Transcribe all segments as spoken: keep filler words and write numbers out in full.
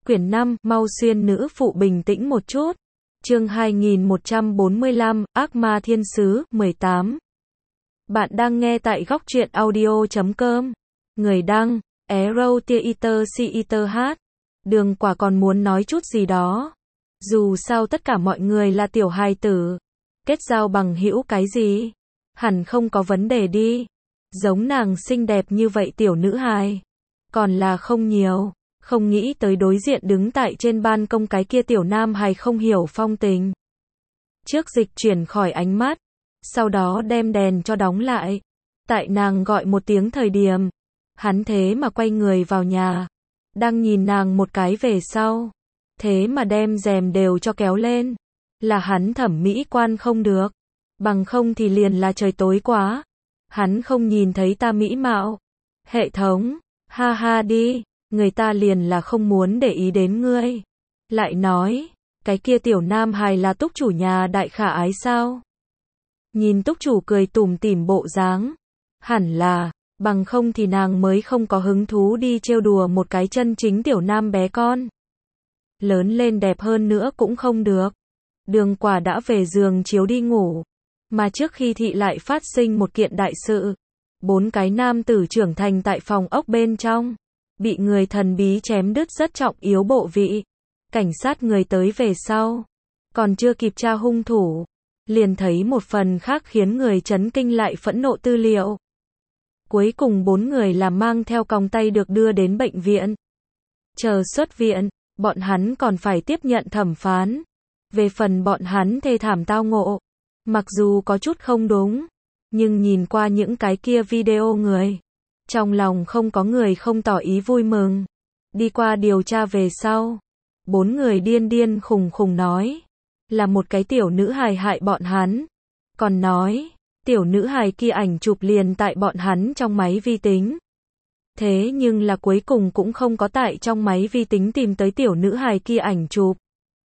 Quyển năm, mau xuyên nữ phụ bình tĩnh một chút. Chương hai nghìn một trăm bốn mươi lăm, Ác ma thiên sứ, mười tám. Bạn đang nghe tại góc truyện audio chấm com. Người đăng, Arrow Theater Theater H. Đường Quả còn muốn nói chút gì đó. Dù sao tất cả mọi người là tiểu hài tử. Kết giao bằng hữu cái gì? Hẳn không có vấn đề đi. Giống nàng xinh đẹp như vậy tiểu nữ hài. Còn là không nhiều. Không nghĩ tới đối diện đứng tại trên ban công cái kia tiểu nam hài không hiểu phong tình. Trước dịch chuyển khỏi ánh mắt. Sau đó đem đèn cho đóng lại. Tại nàng gọi một tiếng thời điểm. Hắn thế mà quay người vào nhà. Đang nhìn nàng một cái về sau. Thế mà đem rèm đều cho kéo lên. Là hắn thẩm mỹ quan không được. Bằng không thì liền là trời tối quá. Hắn không nhìn thấy ta mỹ mạo. Hệ thống, ha ha đi. Người ta liền là không muốn để ý đến ngươi. Lại nói, cái kia tiểu nam hài là túc chủ nhà đại khả ái sao? Nhìn túc chủ cười tủm tỉm bộ dáng. Hẳn là, bằng không thì nàng mới không có hứng thú đi trêu đùa một cái chân chính tiểu nam bé con. Lớn lên đẹp hơn nữa cũng không được. Đường Quả đã về giường chiếu đi ngủ. Mà trước khi thị lại phát sinh một kiện đại sự. Bốn cái nam tử trưởng thành tại phòng ốc bên trong. Bị người thần bí chém đứt rất trọng yếu bộ vị. Cảnh sát người tới về sau. Còn chưa kịp tra hung thủ. Liền thấy một phần khác khiến người chấn kinh lại phẫn nộ tư liệu. Cuối cùng bốn người là mang theo còng tay được đưa đến bệnh viện. Chờ xuất viện, bọn hắn còn phải tiếp nhận thẩm phán. Về phần bọn hắn thê thảm tao ngộ. Mặc dù có chút không đúng. Nhưng nhìn qua những cái kia video người. Trong lòng không có người không tỏ ý vui mừng. Đi qua điều tra về sau. Bốn người điên điên khùng khùng nói. Là một cái tiểu nữ hài hại bọn hắn. Còn nói. Tiểu nữ hài kia ảnh chụp liền tại bọn hắn trong máy vi tính. Thế nhưng là cuối cùng cũng không có tại trong máy vi tính tìm tới tiểu nữ hài kia ảnh chụp.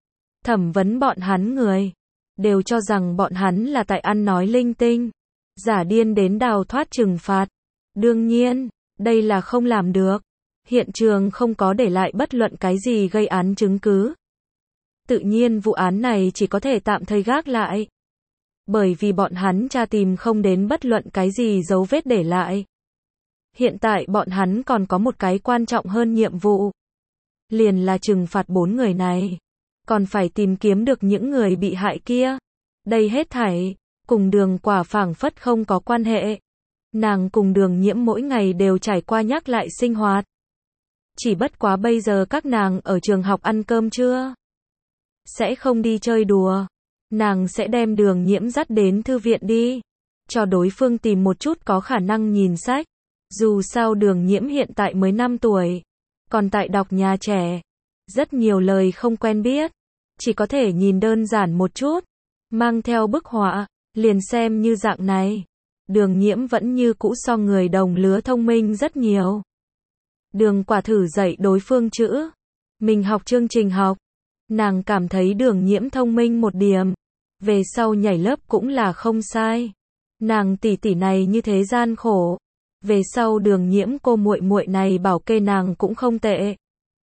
Thẩm vấn bọn hắn người. Đều cho rằng bọn hắn là tại ăn nói linh tinh. Giả điên đến đào thoát trừng phạt. Đương nhiên, đây là không làm được. Hiện trường không có để lại bất luận cái gì gây án chứng cứ. Tự nhiên vụ án này chỉ có thể tạm thời gác lại. Bởi vì bọn hắn tra tìm không đến bất luận cái gì dấu vết để lại. Hiện tại bọn hắn còn có một cái quan trọng hơn nhiệm vụ. Liền là trừng phạt bốn người này. Còn phải tìm kiếm được những người bị hại kia. Đây hết thảy, cùng Đường Quả phảng phất không có quan hệ. Nàng cùng Đường Nhiễm mỗi ngày đều trải qua nhắc lại sinh hoạt. Chỉ bất quá bây giờ các nàng ở trường học ăn cơm trưa. Sẽ không đi chơi đùa. Nàng sẽ đem Đường Nhiễm dắt đến thư viện đi. Cho đối phương tìm một chút có khả năng nhìn sách. Dù sao Đường Nhiễm hiện tại mới năm tuổi. Còn tại đọc nhà trẻ. Rất nhiều lời không quen biết. Chỉ có thể nhìn đơn giản một chút. Mang theo bức họa. Liền xem như dạng này. Đường Nhiễm vẫn như cũ so người đồng lứa thông minh rất nhiều. Đường Quả thử dạy đối phương chữ. Mình học chương trình học. Nàng cảm thấy Đường Nhiễm thông minh một điểm. Về sau nhảy lớp cũng là không sai. Nàng tỷ tỷ này như thế gian khổ. Về sau Đường Nhiễm cô muội muội này bảo kê nàng cũng không tệ.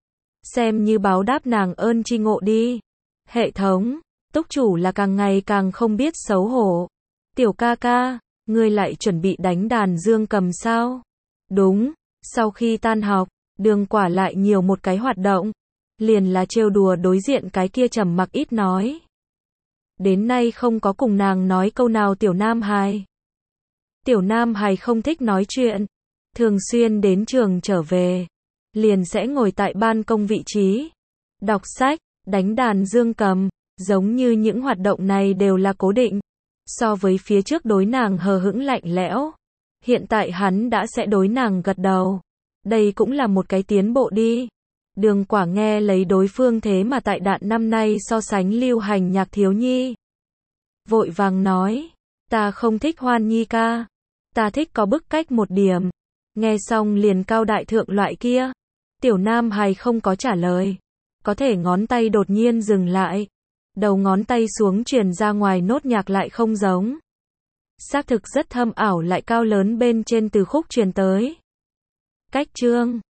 Xem như báo đáp nàng ơn tri ngộ đi. Hệ thống, túc chủ là càng ngày càng không biết xấu hổ. Tiểu ca ca. Ngươi lại chuẩn bị đánh đàn dương cầm sao? Đúng, sau khi tan học, Đường Quả lại nhiều một cái hoạt động. Liền là trêu đùa đối diện cái kia trầm mặc ít nói. Đến nay không có cùng nàng nói câu nào tiểu nam hài. Tiểu nam hài không thích nói chuyện. Thường xuyên đến trường trở về. Liền sẽ ngồi tại ban công vị trí. Đọc sách, đánh đàn dương cầm. Giống như những hoạt động này đều là cố định. So với phía trước đối nàng hờ hững lạnh lẽo. Hiện tại hắn đã sẽ đối nàng gật đầu. Đây cũng là một cái tiến bộ đi. Đường Quả nghe lấy đối phương thế mà tại đạn năm nay so sánh lưu hành nhạc thiếu nhi. Vội vàng nói. Ta không thích Hoan Nhi ca. Ta thích có bức cách một điểm. Nghe xong liền cao đại thượng loại kia. Tiểu nam hài không có trả lời. Có thể ngón tay đột nhiên dừng lại. Đầu ngón tay xuống truyền ra ngoài nốt nhạc lại không giống. Xác thực rất thâm ảo lại cao lớn bên trên từ khúc truyền tới. Cách chương.